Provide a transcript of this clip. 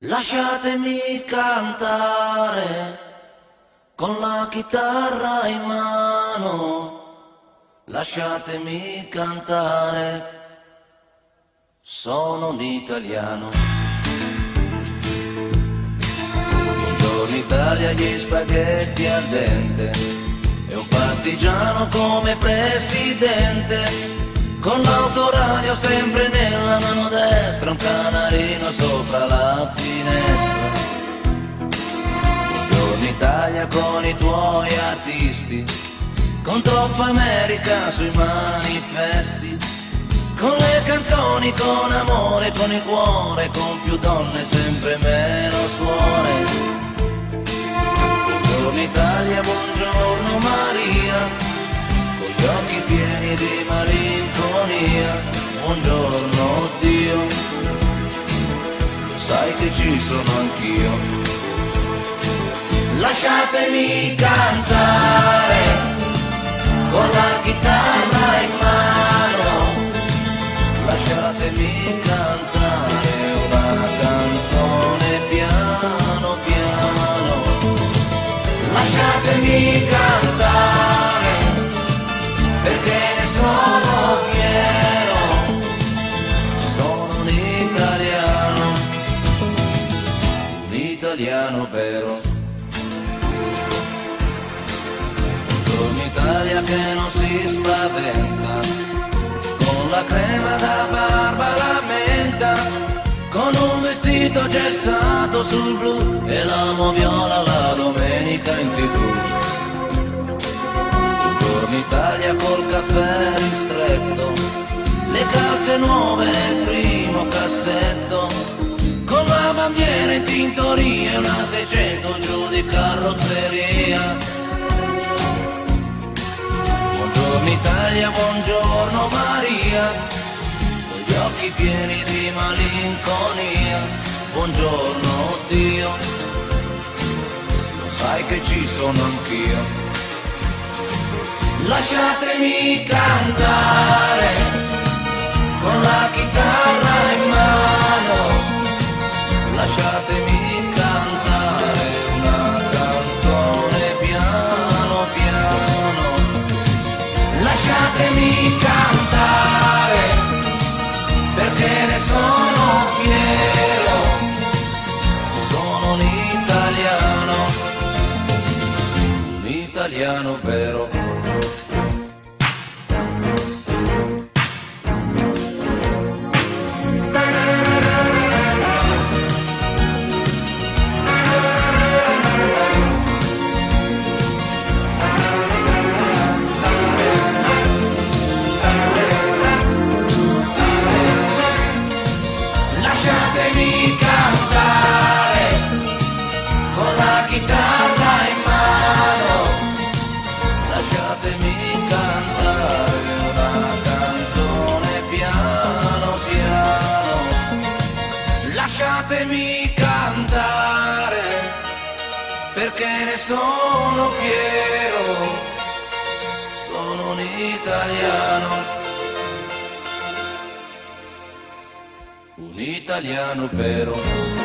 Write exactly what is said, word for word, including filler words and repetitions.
Lasciatemi cantare con la chitarra in mano, lasciatemi cantare, sono un italiano. Buongiorno Italia, gli spaghetti al dente e un partigiano come presidente, con l'autoradio sempre nella mano destra, un canarino sopra la finestra. Buongiorno Italia con i tuoi artisti, con troppa America sui manifesti, con le canzoni, con amore, con il cuore, con più donne, sempre meno suore. Buongiorno Italia, buongiorno Maria, con gli occhi pieni di malinconia. Buongiorno Dio, lo sai che ci sono anch'io. Lasciatemi cantare con la chitarra in mano, lasciatemi cantare una canzone piano piano, lasciatemi cantare perché ne sono fiero, sono un italiano, un italiano vero. Un'Italia che non si spaventa, con la crema da barba la menta, con un vestito gessato sul blu e l'amo viola la domenica in tv. Buongiorno Italia col caffè ristretto, le calze nuove nel primo cassetto, con la bandiera in tintoria e una seicento giù di carrozzeria. Buongiorno Italia, buongiorno Maria, con gli occhi pieni di malinconia. Buongiorno Dio, lo sai che ci sono anch'io. Lasciatemi cantare con la chitarra in mano, lasciatemi cantare una canzone piano piano, lasciatemi cantare perché ne sono fiero, sono un italiano, un italiano vero. Lasciatemi cantare con la chitarra in mano, lasciatemi cantare una canzone piano piano, lasciatemi cantare perché ne sono fiero, sono un italiano, un italiano vero.